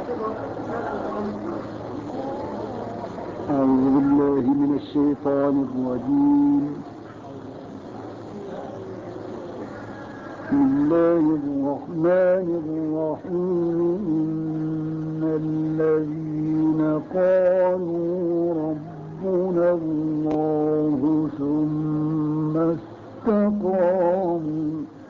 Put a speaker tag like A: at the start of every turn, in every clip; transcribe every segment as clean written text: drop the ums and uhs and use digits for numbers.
A: أعوذ بالله من الشيطان الرجيم. بسم الله الرحمن الرحيم. إن الذين قالوا ربنا الله ثم استقاموا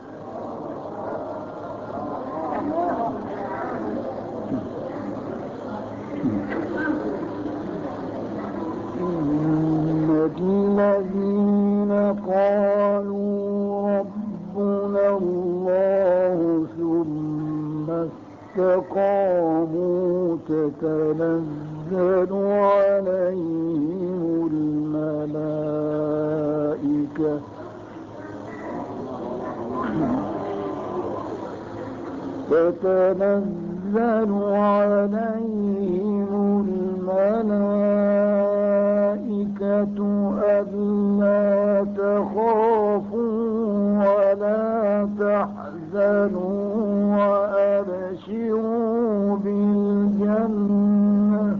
A: الذين قالوا ربنا الله ثم استقاموا تتنزل عليهم الملائكة ألا تخافوا ولا تحزنوا وأبشروا بالجنة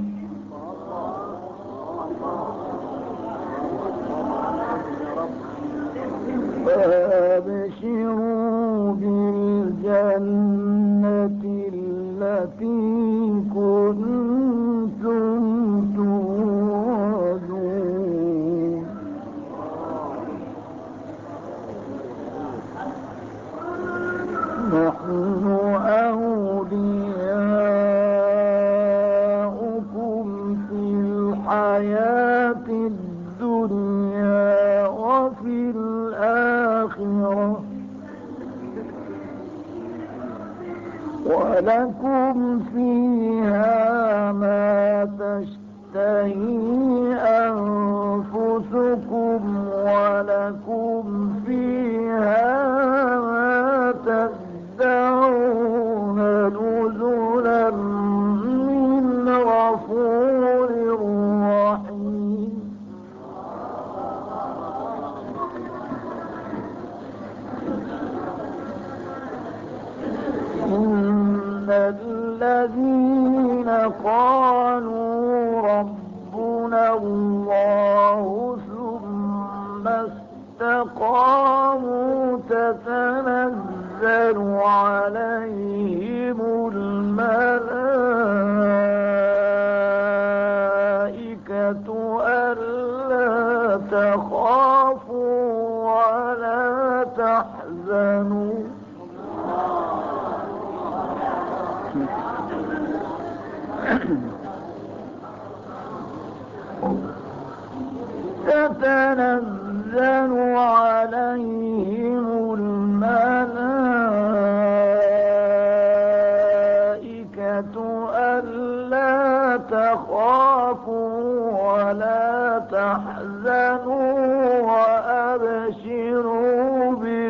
A: التي كنتم توعدون. نحن أولياؤكم في الحياة الدنيا وفي الآخرة ولكم فيها ما تشتهي أنفسكم ولكم فيها ما تدعون نزلا من غفور رحيم. إن الذين قالوا ربنا الله ثم استقاموا تتنزل عليهم الملائكة ألا تخافوا ولا تحزنوا تتنزل عليهم الملائكة ألا تخافوا ولا تحزنوا وأبشروا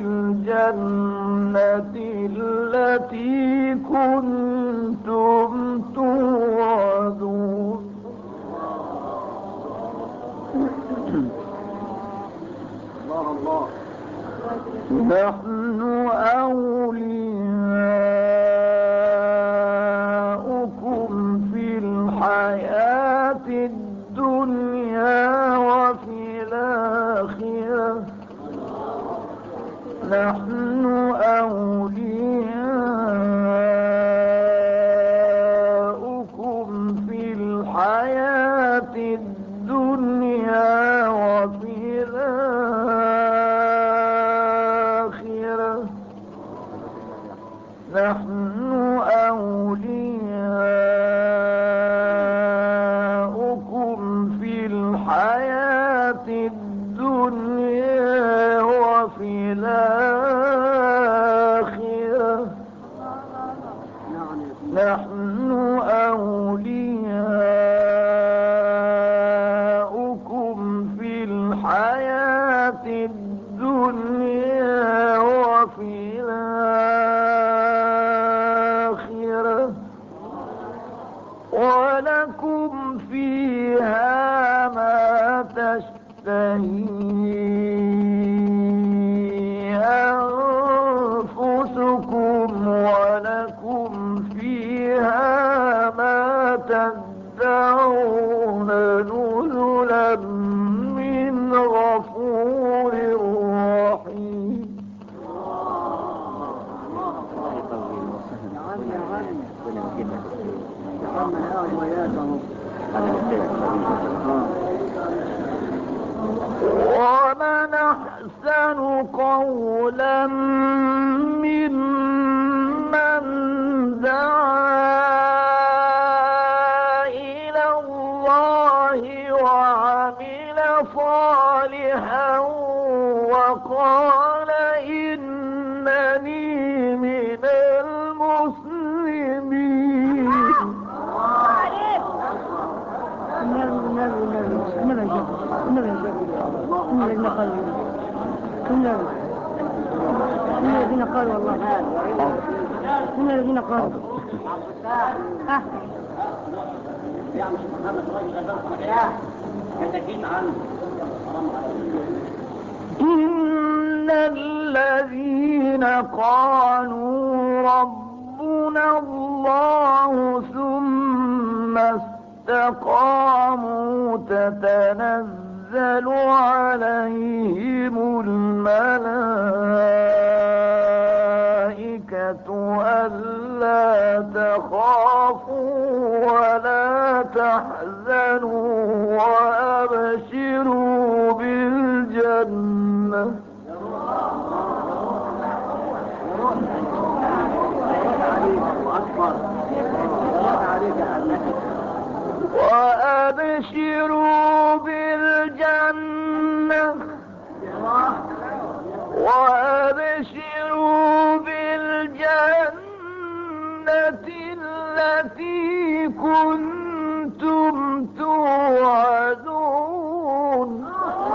A: بالجنة التي كنتم توعدون. نحن أولياؤكم في الحياة الدنيا وفي الآخرة نحن أولياؤكم في الحياة الدنيا وفي الآخرة نحن أولياؤكم في الحياة الدنيا وفي الآخرة نحن أولياؤكم في الحياة الدنيا وفي الآخرة ولكم فيها ما تشتهي أنفسكم ولكم فيها ما تدعون نزلا من غفور رحيم. ومن أحسن قولا ممن دعا إلى الله وعمل صالحا وقال إنني من المسلمين.
B: الذين قالوا والله من الذين قالوا
A: إن الذين قالوا ربنا الله ثم استقاموا تتنزل عليهم الملائكة ألا تخافوا ولا تحزنوا وأبشروا بالجنة وأبشروا بالجنة التي كنتم توعدون.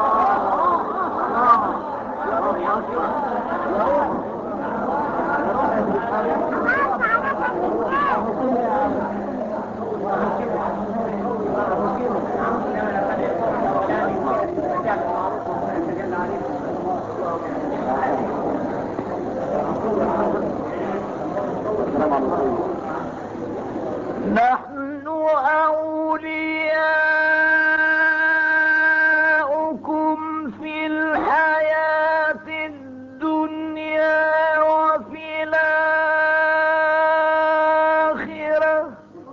A: نحن أولياؤكم في الحياة الدنيا وفي الآخرة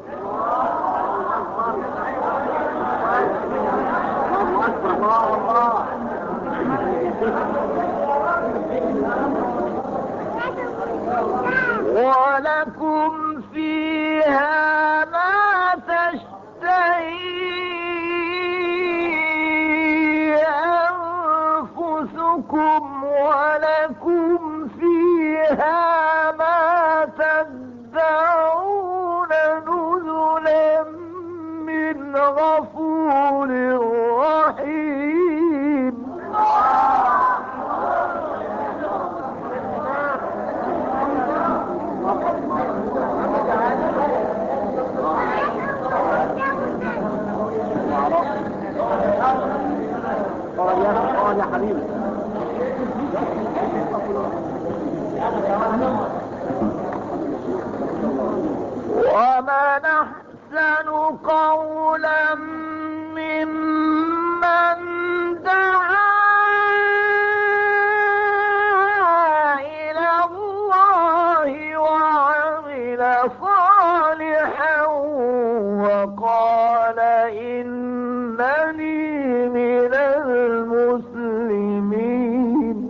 A: ولكم فيها ما تشتهي أنفسكم ولكم فيها ما تدعون نزلا من غفور رحيم.
B: يا حبيبي
A: ومن أحسن قولا ممن دعا إلى الله وعمل صالحا وقال إنني من المسلمين.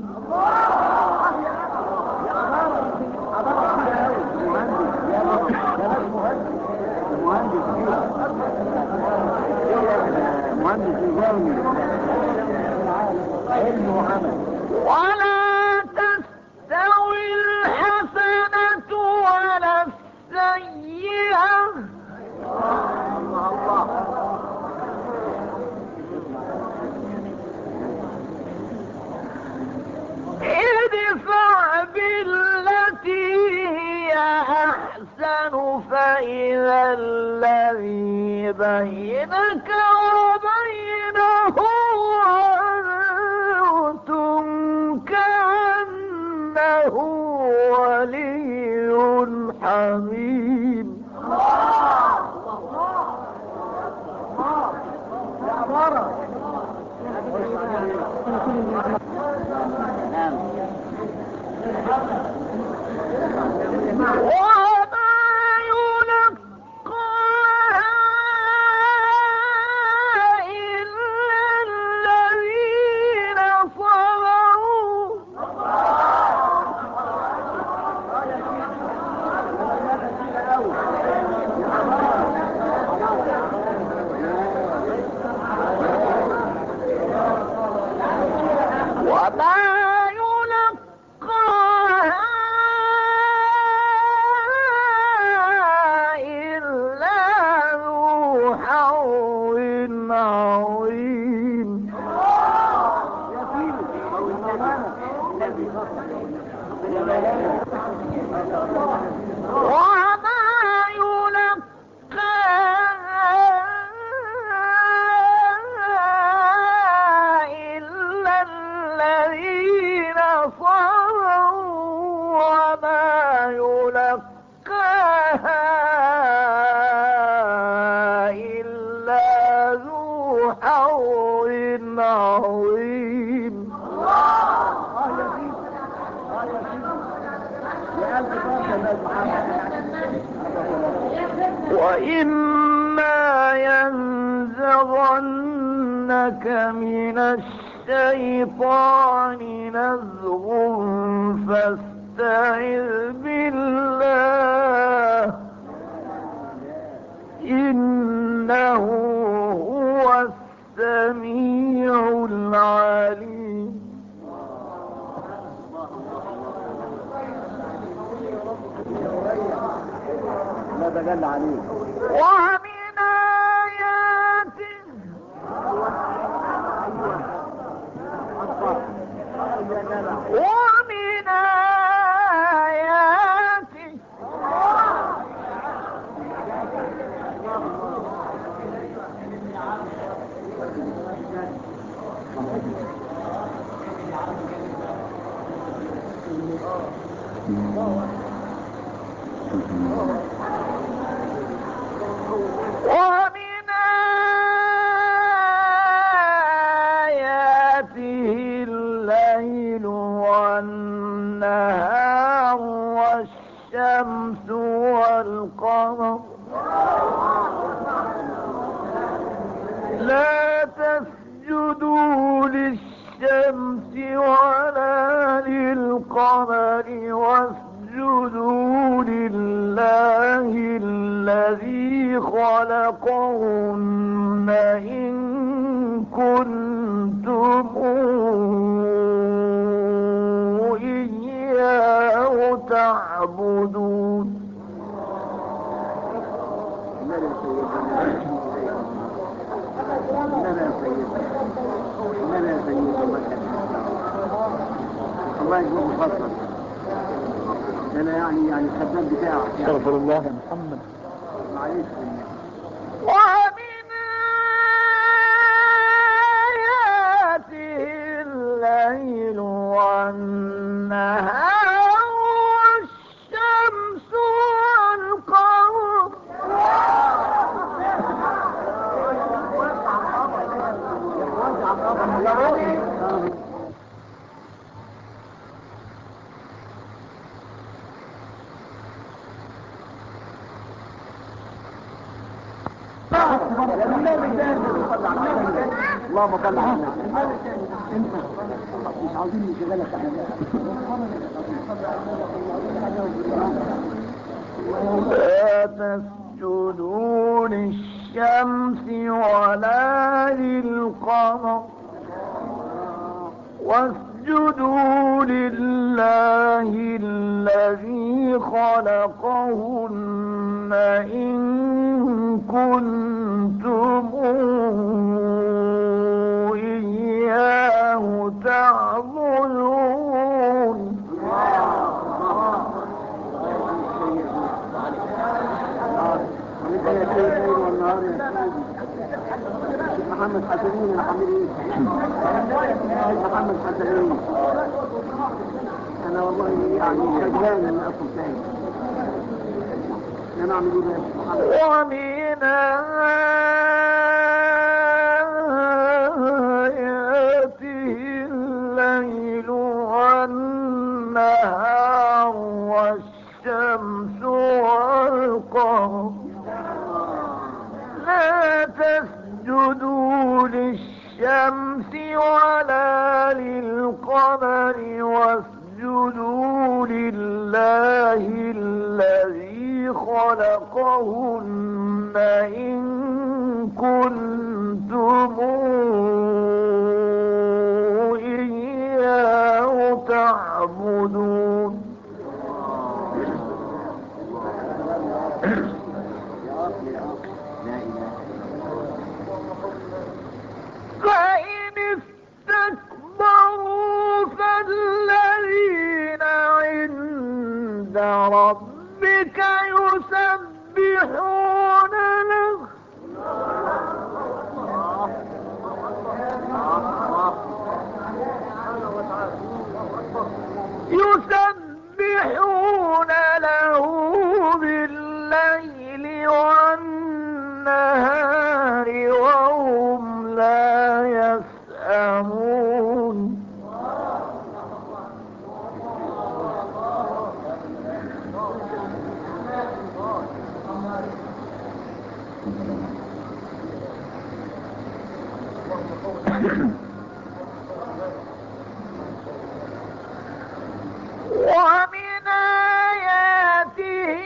A: ولا تستوي الحسنة ولا السيئة ادفع بالتي هي أحسن فإذا الذي بينك وبينه عداوة كأنه ولي حميم. وإما ينزغنك من الشيطان نزغ فاستعذ بالله إنه هو السميع العليم.
B: لا تجل عليه.
A: ومن آياته ومن آياته الليل والنهار والشمس والقمر لا تسجدوا للشمس ولا للقمر واسجدوا لله الذي خلقهن إن كنتم إياه تعبدون.
B: الله يكون مفضل. أنا يعني الخدام بتاعك. استغفر الله يا محمد. معلش.
A: ومن آياته الليل والنهار والشمس والقمر
B: اللهم صل على النبي. انت مش عاوزين نشغلك
A: لا تسجدوا للشمس ولا للقمر واسجدوا لله الذي خلقهن إن كنتم إياه تعبدون.
B: محمد حسنين يا حبيبي. محمد حسنين. انا والله يعني شجعان من اصل ثاني. انا اعمل ايه بقى؟
A: ومن آياته الليل والنهار والشمس والقمر لا تسجدوا للشمس ولا للقمر واسجدوا لله الذي خلقهن إن كنتم إياه تعبدون. فإن استكبروا فالذين عند ربك يسبحون له بالليل والنهار وهم ومن آياته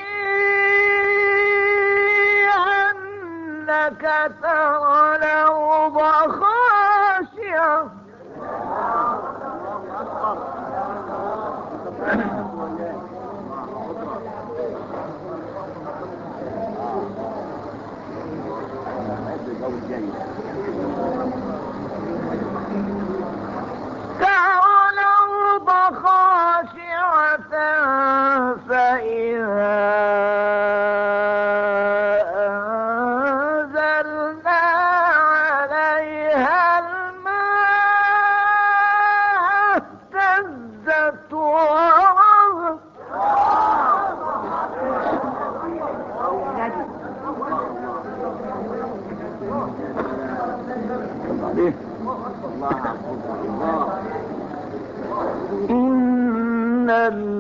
A: أنك ترى الأرض خاشعة فإذا أنزلنا عليها الماء اهتزت وربت إن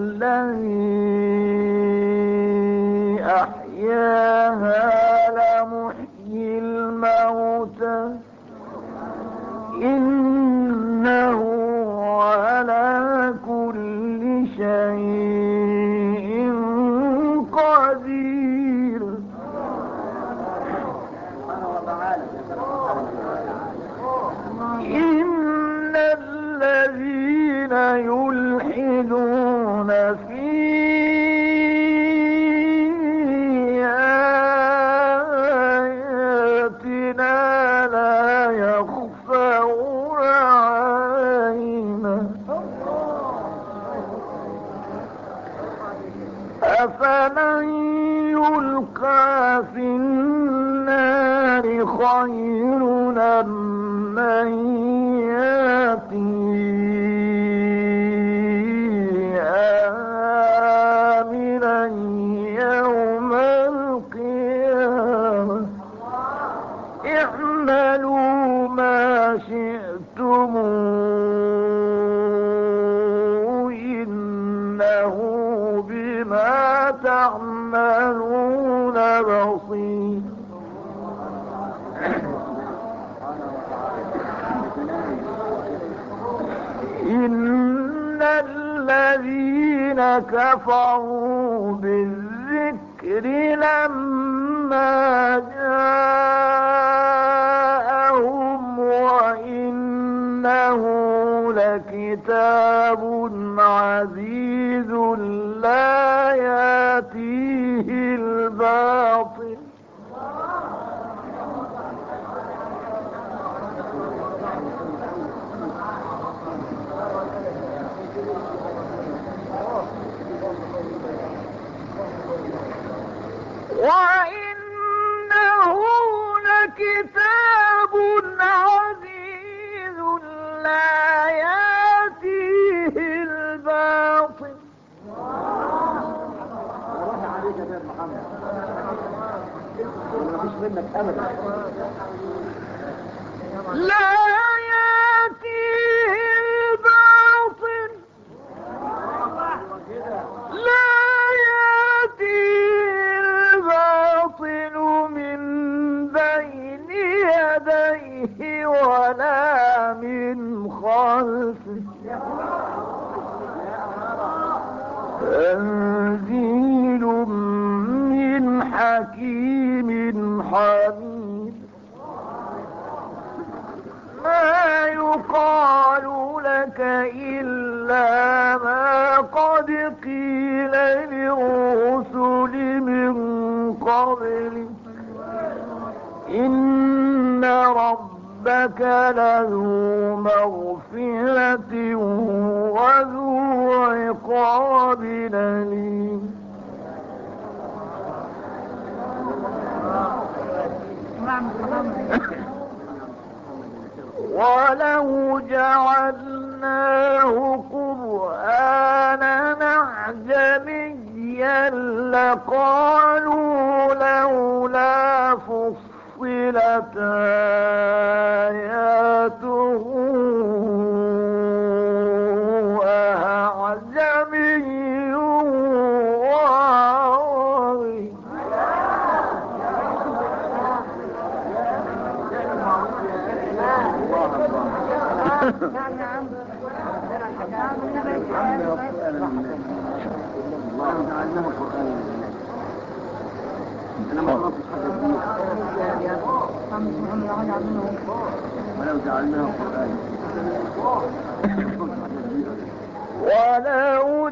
A: الذي أحياها لمحيي الموتى إنه على كل شيء قدير إن الذين يلحدون في آياتنا لا يخفون علينا أفمن يلقى في النار خير أم من يأتي آمنا يوم القيامة اعملوا ما شئتم إنه بما تعملون بصير إن الذين كفروا بالذكر لما جاءهم وإنه لكتاب عزيز لا يأتيه الباطل وإنه لكتاب عزيز لا يأتيه الباطل لا يأتيه الباطل لا يأتيه الباطل من بين يديه ولا من خلفه تنزيل من حكيم حميد ما يقال لك إلا ما قد قيل للرسل من قبلك إن ربك لذو مغفرة وذو عقاب أليم ولو جعلناه قرآنا أعجميا لقالوا لولا فصلت آياته أعجمي وعربي ولو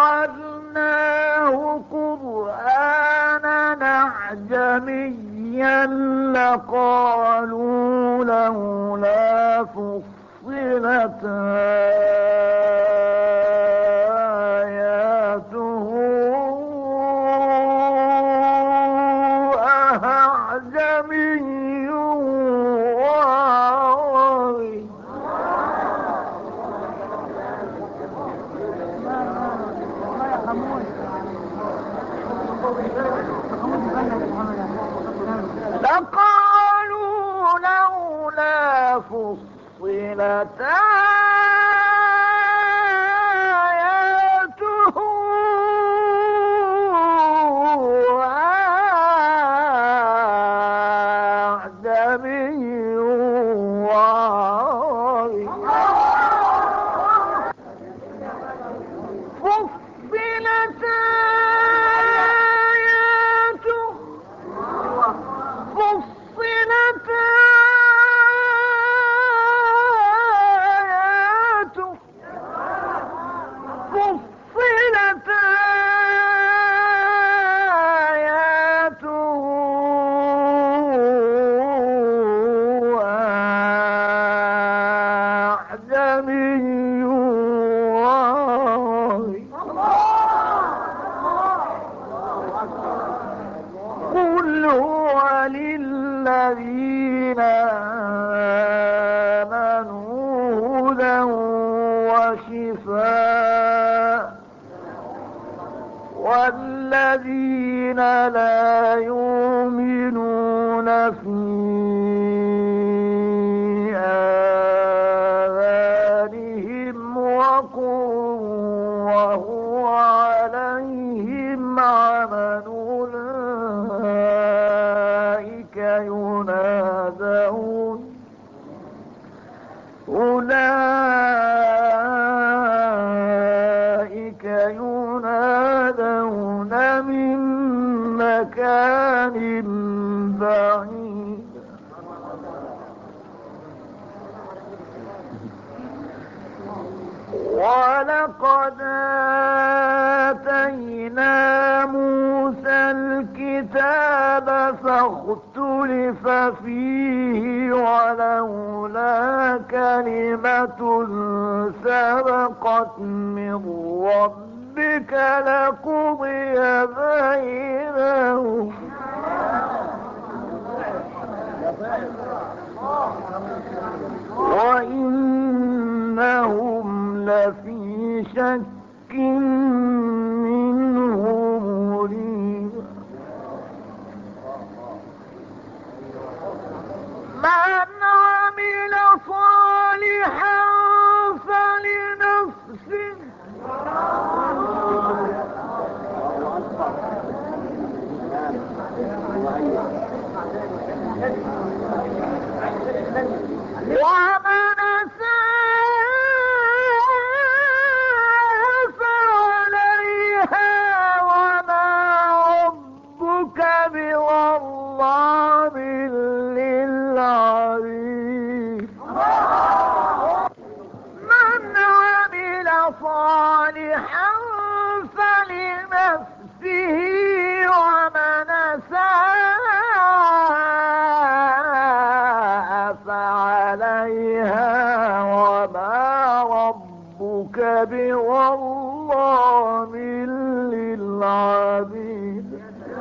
A: جعلناه قرآنا أعجميا لقالوا لولا فصلت آياته أعجمي وعربي لقالوا لولا فصلت آياته أعجمي وعربي فصلت آياته فصلت آياته فصلت آياته أعجمي وعربي قل هو للذين آمنوا هدى وشفاء والذين لا يؤمنون في آذانهم وقر وهو عليهم عمى أولئك ينادون من مكان بعيد ولقد آتينا موسى الكتاب فاختلف فيه ولولا كلمة سبقت من ربك لقضي بينهم وإنهم لفي شك منه مريب من عمل صالحا فلنفسه ومن أساء فعليها وما ربك بظلام للعبيد من عمل صالحا فلنفسه ومن أساء فعليها وما ربك بظلام للعبيد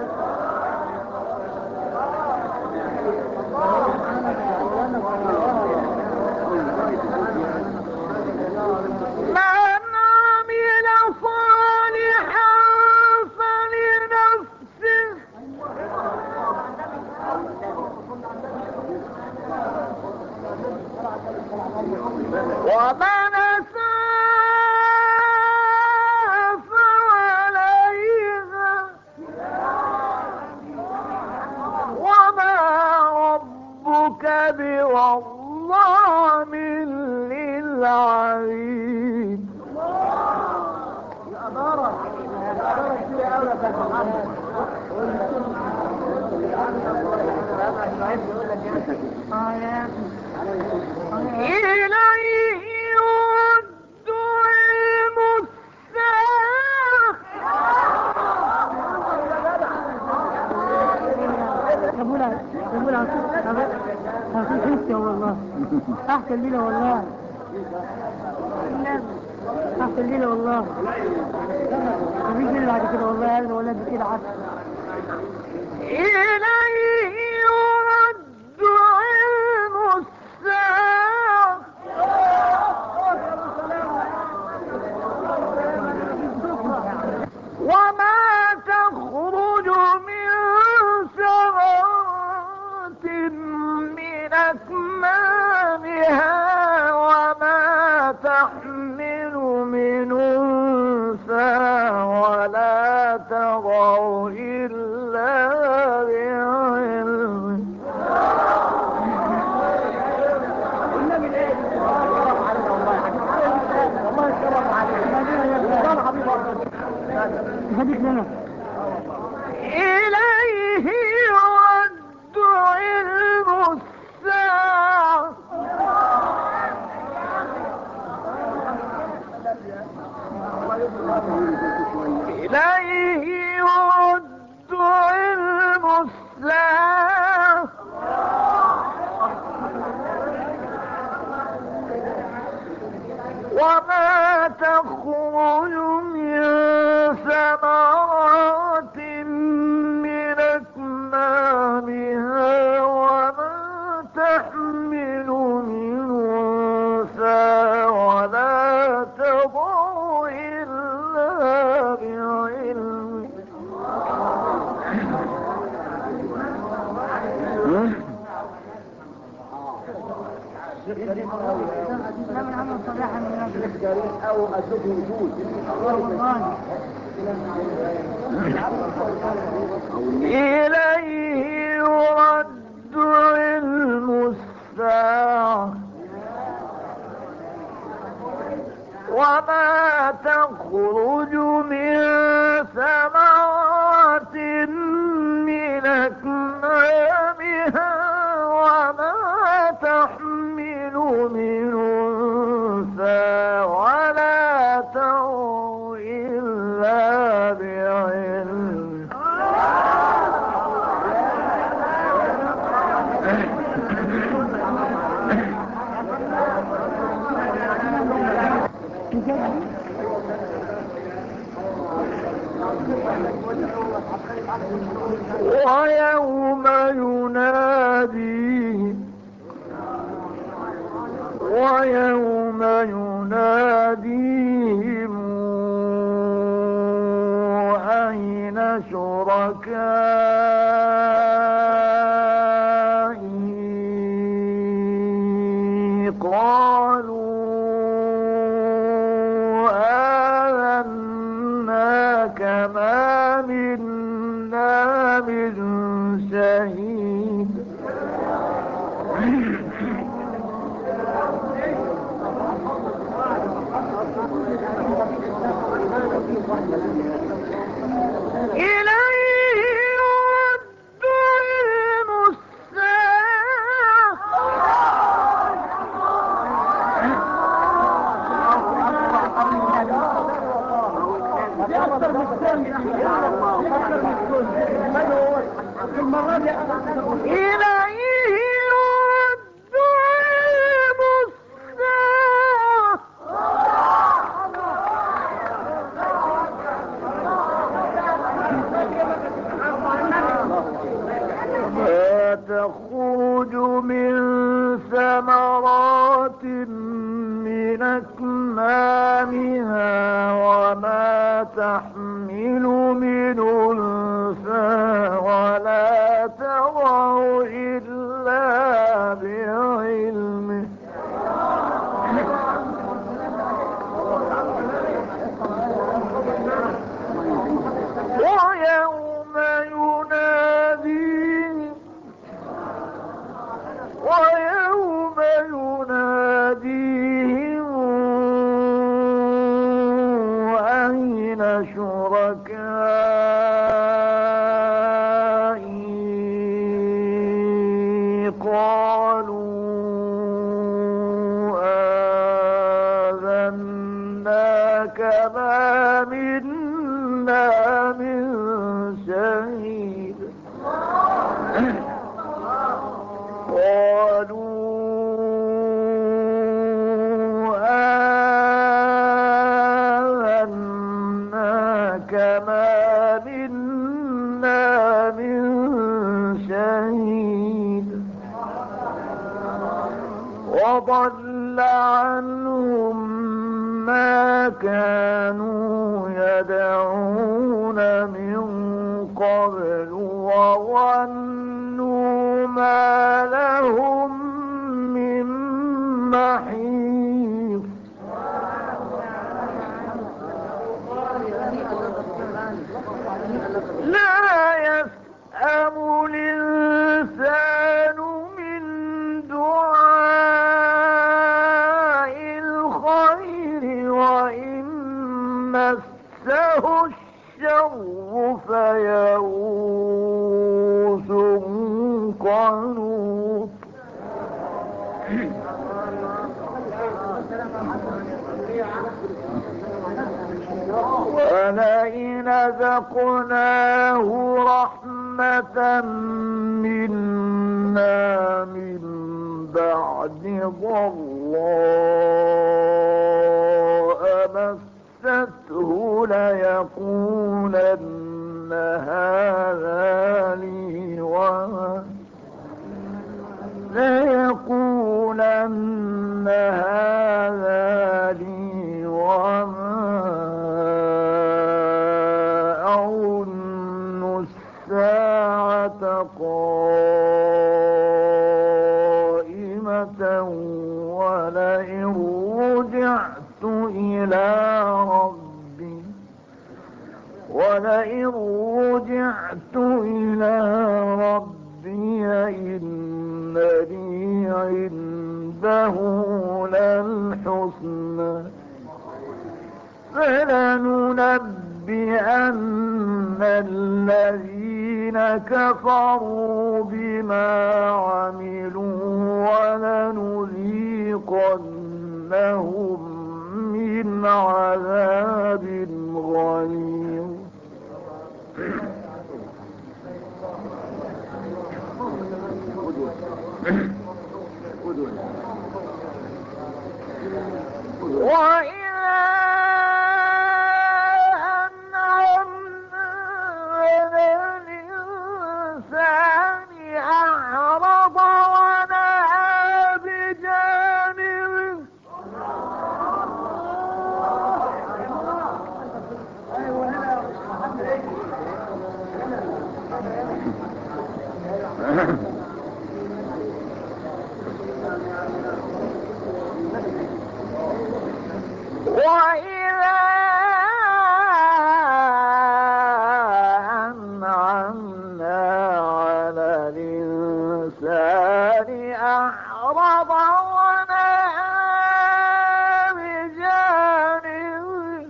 A: من عمل صالحا فلنفسه ومن أساء فعليها وما ربك بظلام للعبيد العليم. إليه يرد علم الساعة.
B: والله احسن ليلة والله، احسن ليلة والله، مفيش ليلة بعد كده والله ابدا ولا قد كده عسل.
A: إليه يرد علم الساعة وما تخرج من ثمرات من أكمامها وما تحمل من أنثى ولا تضع إلا بعلمه. إليه يرد علم الساعة إليه يرد علم الساعة وما تخرج من ثمرات من أكمامها وما تحمل من أنثى ولا تضع إلا بعلمه.
B: او ادوك وجود
A: إليه يرد علم الساعة وما تخرج من ثمرات من أكمامها وما تحمل من أنثى ولا تضع إلا بعلمه. ويوم يناديهم أين شركائي قالوا آذناك ما منا من شهيد. إليه يرد علم الساعة إليه يرد علم الساعة ما تخرج من ثمرات من أكمامها وما تحمل من أنثى ولا تضع إلا بعلمه. ويوم يناديهم قالوا آذناك ما منا من شهيد قالوا آذناك ما منا من شهيد وضل عنهم ما كانوا يدعون من قبل وظنوا ما لهم من محيص لا يسأم الإنسان من دعاء الخير وإن مسه الشر فيئوس قنوط ولئن ذقناه رحمة منا من بعد ضراء مسته ليقولن هذا لي وما أظن الساعة قائمة ولئن رجعت إلى ربي إن لي عنده للحسنى فلننبئن الذين كفروا بما عملوا ولنذيقنهم من عذاب غليظ وإذا أنعمنا على الإنسان أعرض ونأى بجانبه وإذا أنعمنا على الإنسان أعرض ونأى بجانبه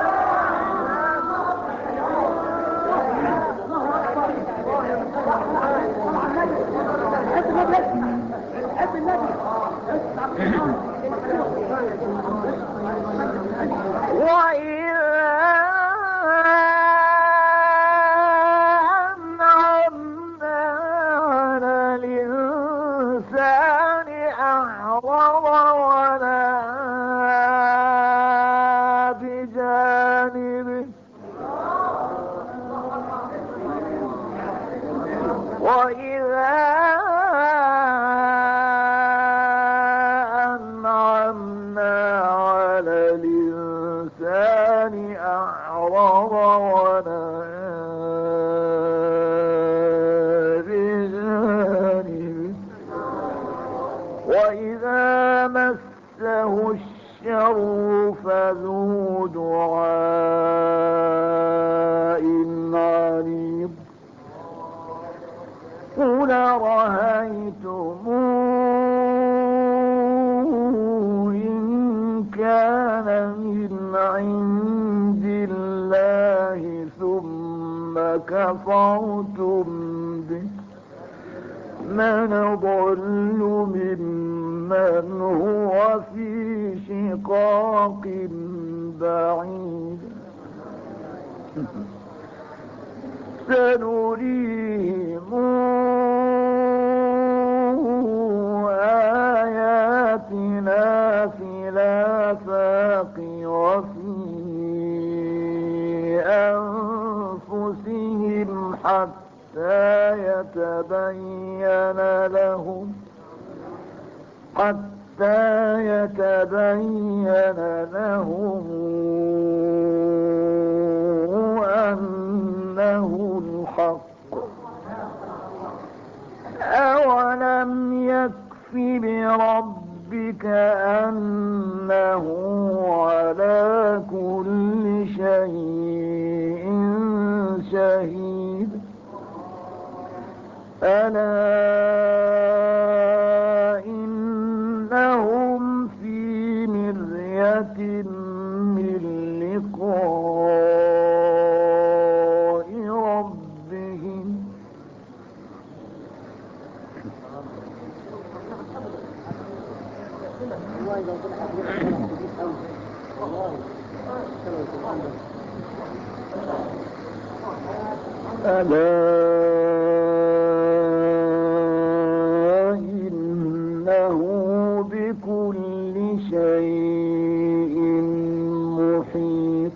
A: وإذا أنعمنا على الإنسان أعرض ونأى بجانبه وإذا أنعمنا على الإنسان أعرض ونأى بجانبه وإذا مسه الشر فذو دعاء عريض قل رأيتم إن كان من عند الله ثم كفرتم به فمن ضل ممن هو في شقاق بعيد سنريهم آياتنا في الآفاق وفي أنفسهم حتى يتبين لهم أنه الحق أولم يكف بربك أنه على كل شيء شهيد ألا إنهم في مرية من لقاء ربهم ألا إنه بكل شيء محيط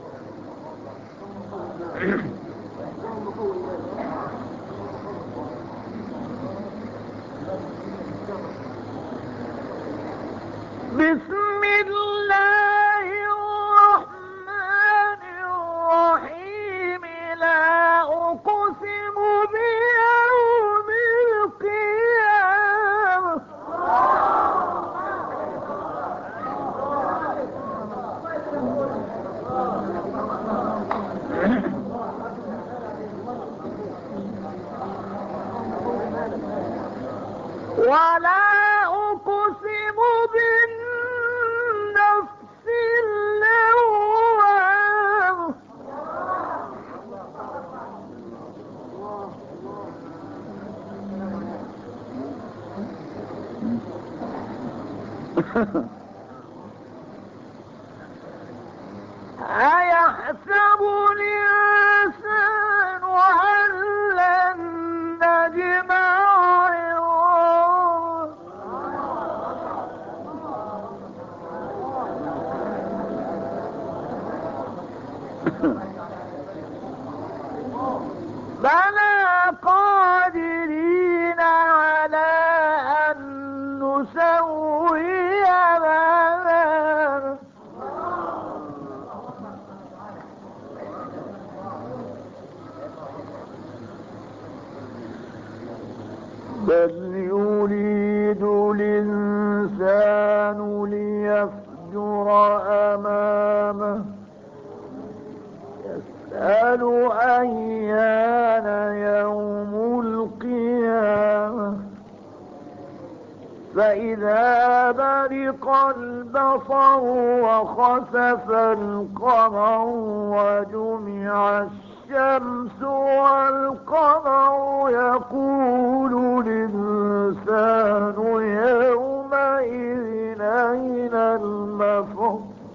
A: بسم الله الرحمن الرحيم لا أقسم بيوم القيامة ولا أقسم بالنفس اللوامة أيحسب الإنسان أن لن نجمع بلى قادرين على أن نسوي بنانا بل يريد الإنسان ليفجر أمامه يسأل أيان يوم القيامة فإذا برق البصر وخسف القمر وجمع الشمس والقمر يقول الإنسان يومئذ أين المفر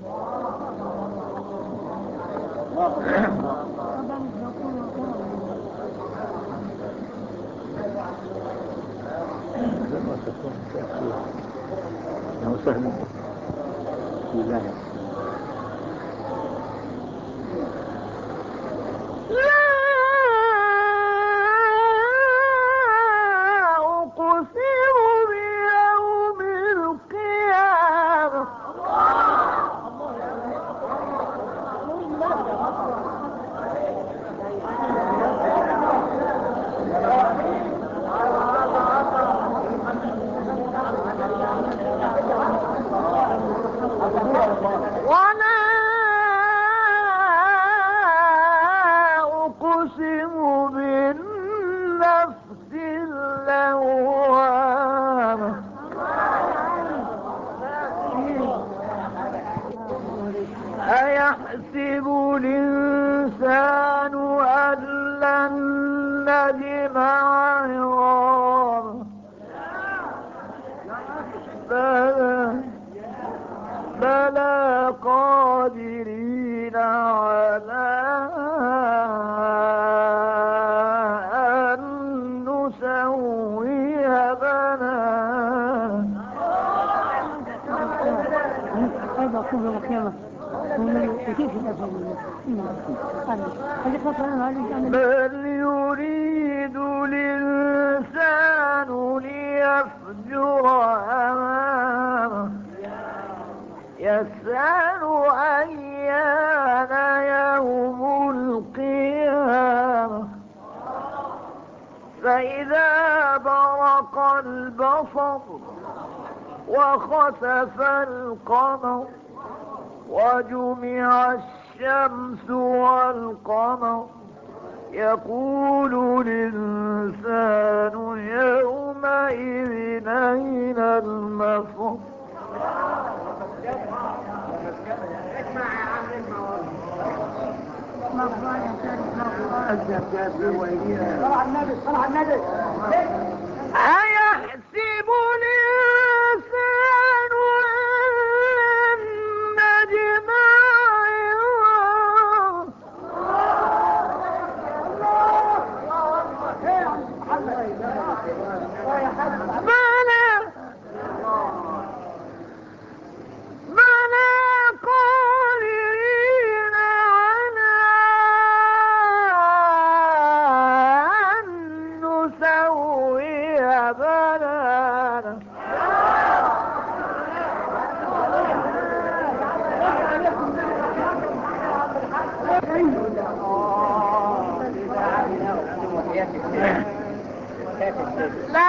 B: وسهلا بسم الله
A: لا أقسم بيوم القيامة بلى قادرين على أن نسوي بنانا.
B: هذا كله القيامة
A: بل يريد الإنسان ليفجر أمامه يسأل أيان يوم القيامة فإذا برق البصر وخسف القمر وجمع الشمس والقمر يقول الإنسان يومئذ أين المفر. أيحسب الإنسان أن نجمع عظامه بلى قادرين على أن نسوي بنانا. لا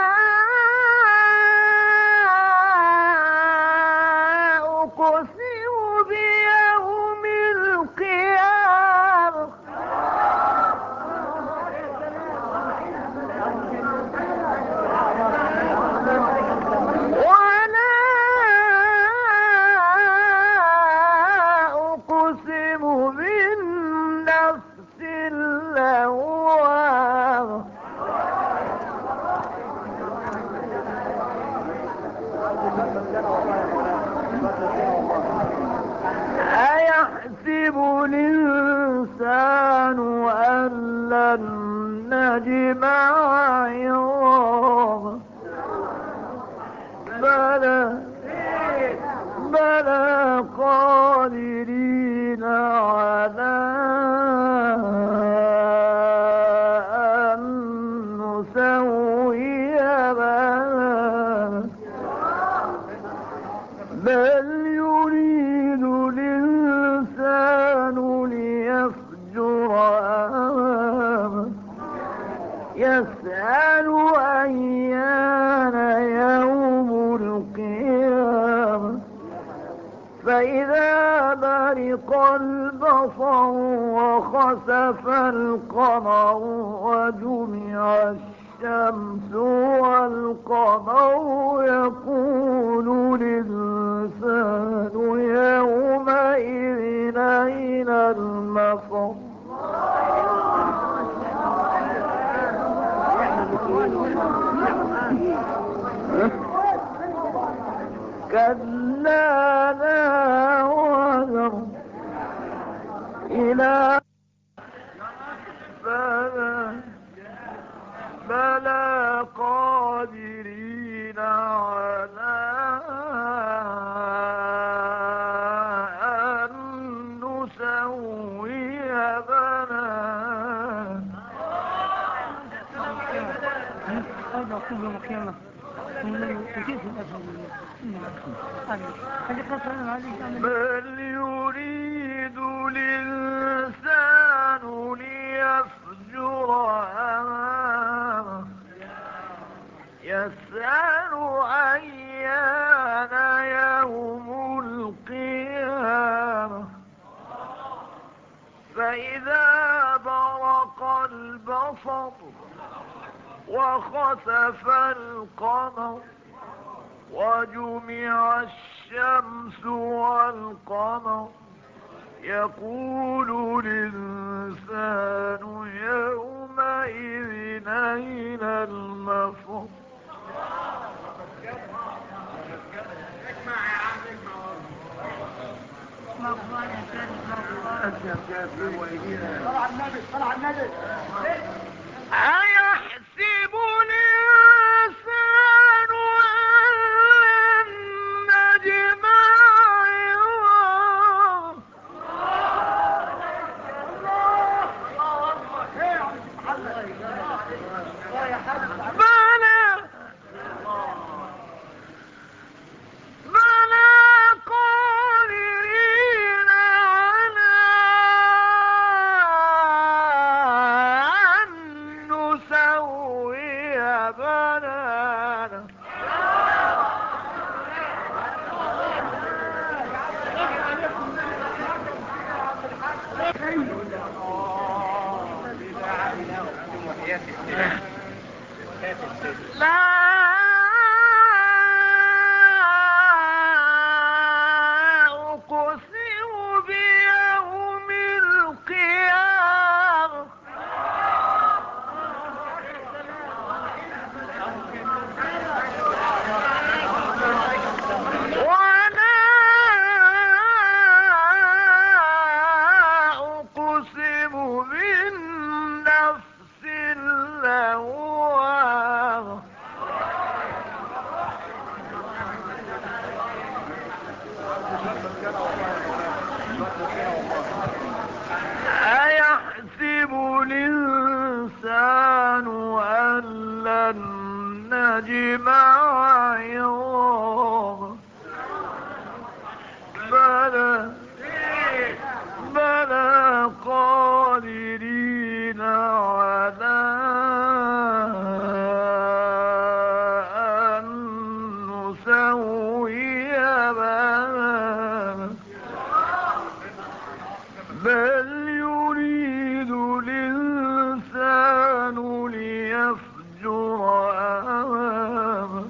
A: أقسم بيوم القيامة ولا أقسم بالنفس اللوامة أيحسب الإنسان أن لن نجمع عظامه بلى قادرين على أن نسوي بنانا. بل يريد الإنسان ليفجر أمامه يسأل أيان يوم القيامة فإذا برق البصر وخسف القمر وجمع الشمس والقمر يقول الإنسان يومئذ أين المفر. كلا لا وزر إلى بلى قادرين على أن نسوي بنانا.
B: هذا كله القيامة
A: بل يريد الإنسان ليفجر أمامه يسأل أيان يوم القيامة فإذا برق البصر وخسف القمر وجمع الشمس والقمر يقول الإنسان يومئذ أين المفر. أيحسب الإنسان أن نجمع بلى قادرين على أن نسوي بنانا لا أقسم بيوم القيامة ولا أقسم بالنفس اللوامة أيحسب الإنسان أن لن نجمع عظامه بلى قادرين على أن نسوي بنانا بل يريد الإنسان ليفجر أمامه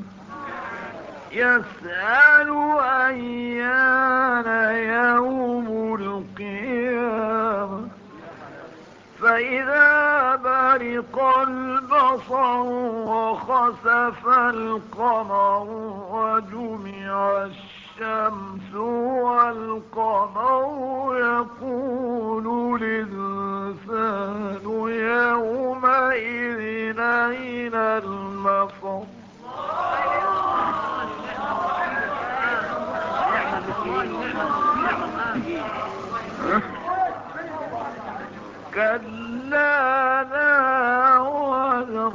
A: يسأل أيان يوم القيامة فإذا برق البصر وخسف القمر وجمع الشمس والقمر يقول الإنسان يومئذ أين المفر كلا لا وزر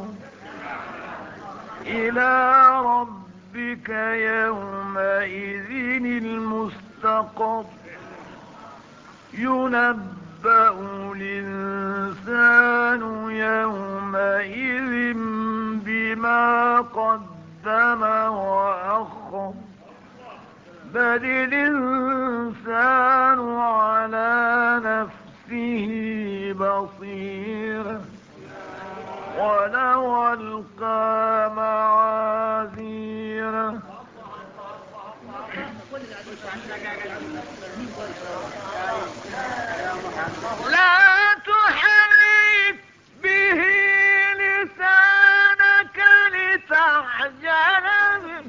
A: إلى ربك يومئذ المستقر ينبأ الإنسان يومئذ بما قدم وأخر بل الإنسان على نفسه بصيرة ولو ألقى معاذيره لا تحرك به لسانك لتعجل به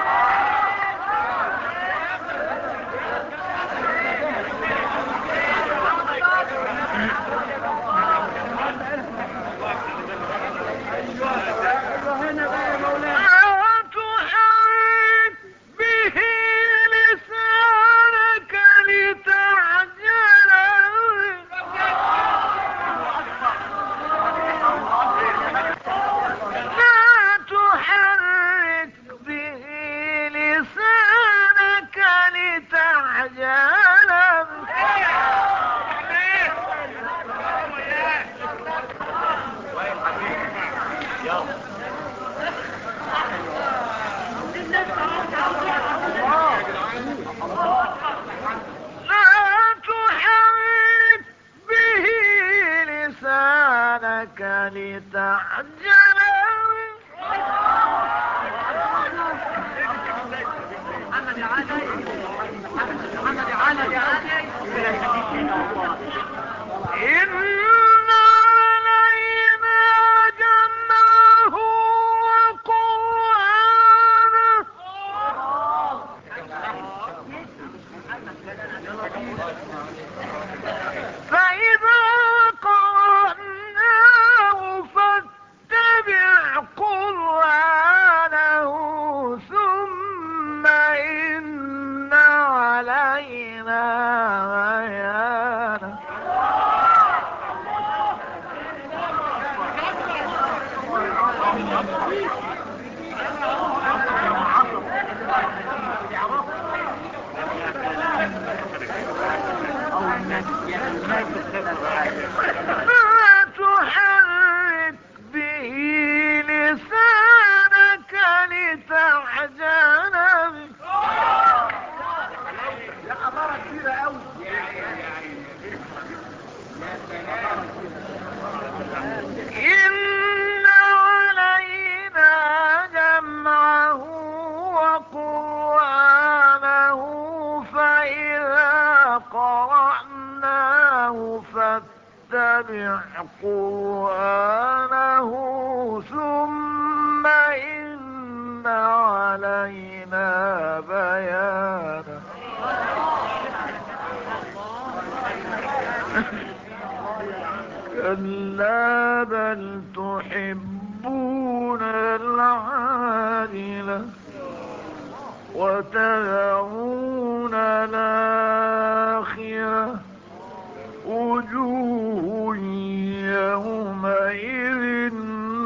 A: لتعجل إن علينا جمعه وقرآنه لتستعجل به
B: يا أمارة كبيرة أوي.
A: إن علينا جمعه وقرآنه فإذا قرأناه فاتبع قرآنه ثم إن علينا بيانه كلا بل تحبون العاجلة وتذرون الآخرة وجوه يومئذ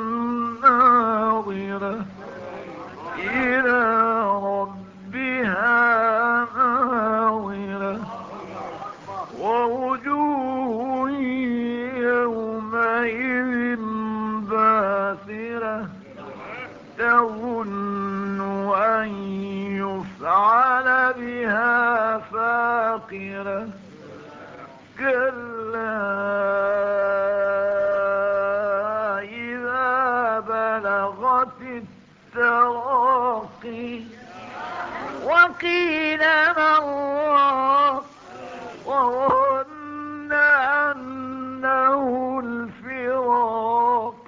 A: ناظرة إلى ربها ناظرة ووجوه يومئذ باسرة تظن أن يفعل بها فاقرة كلا إذا بلغت التراقي وقيل من راق وظن أنه الفراق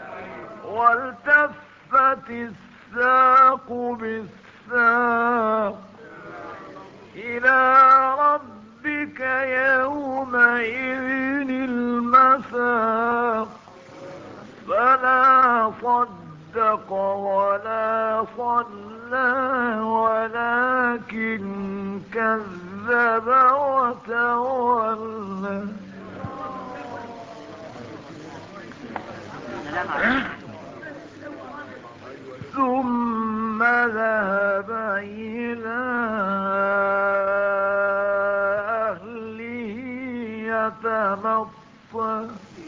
A: والتفت الساق بالساق إلى ربك يومئذ المساق فلا صدق ولا صلى ولكن كذب وتولى ثم ذهب إلى أهله يتمطى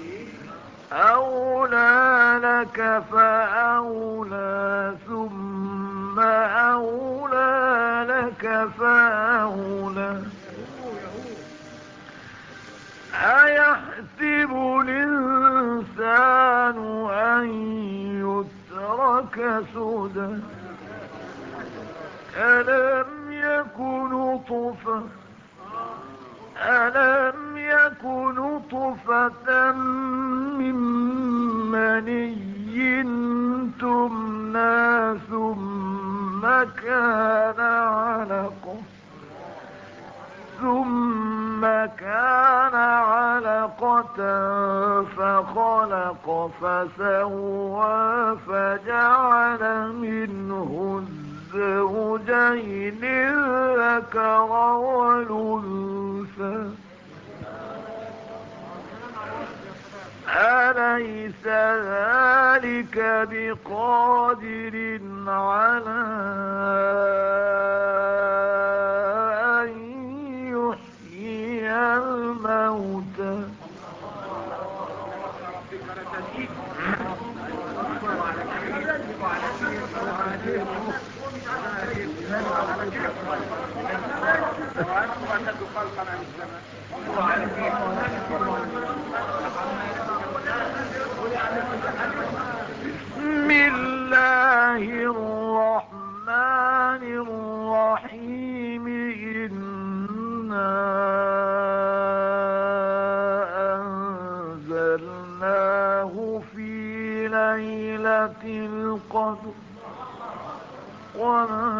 A: أولى لك فأولى ثم أولى لك فأولى أيحسب الإنسان أن يترك سدى ألم يك نطفة من مني تمنى ثم كان علقة فخلق فسوى فجعل منه الزوجين الذكر والأنثى أليس ذلك بقادر على أن يحيي الموتى بسم الله الرحمن الرحيم إنا أنزلناه في ليلة القدر وما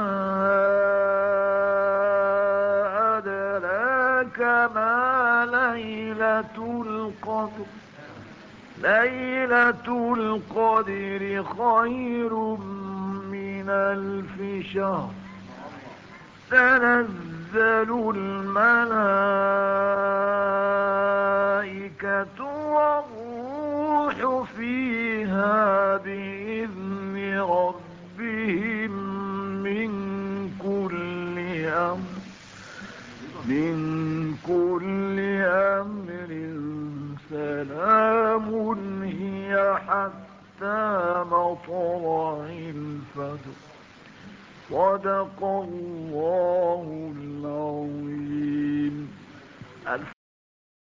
A: أدراك ما ليلة القدر ليلة القدر خير من 1000 شهر تنزل الملائكة والروح فيها بإذن ربهم من كل أمر سلام هي حتى مطلع الفجر صدق الله العظيم.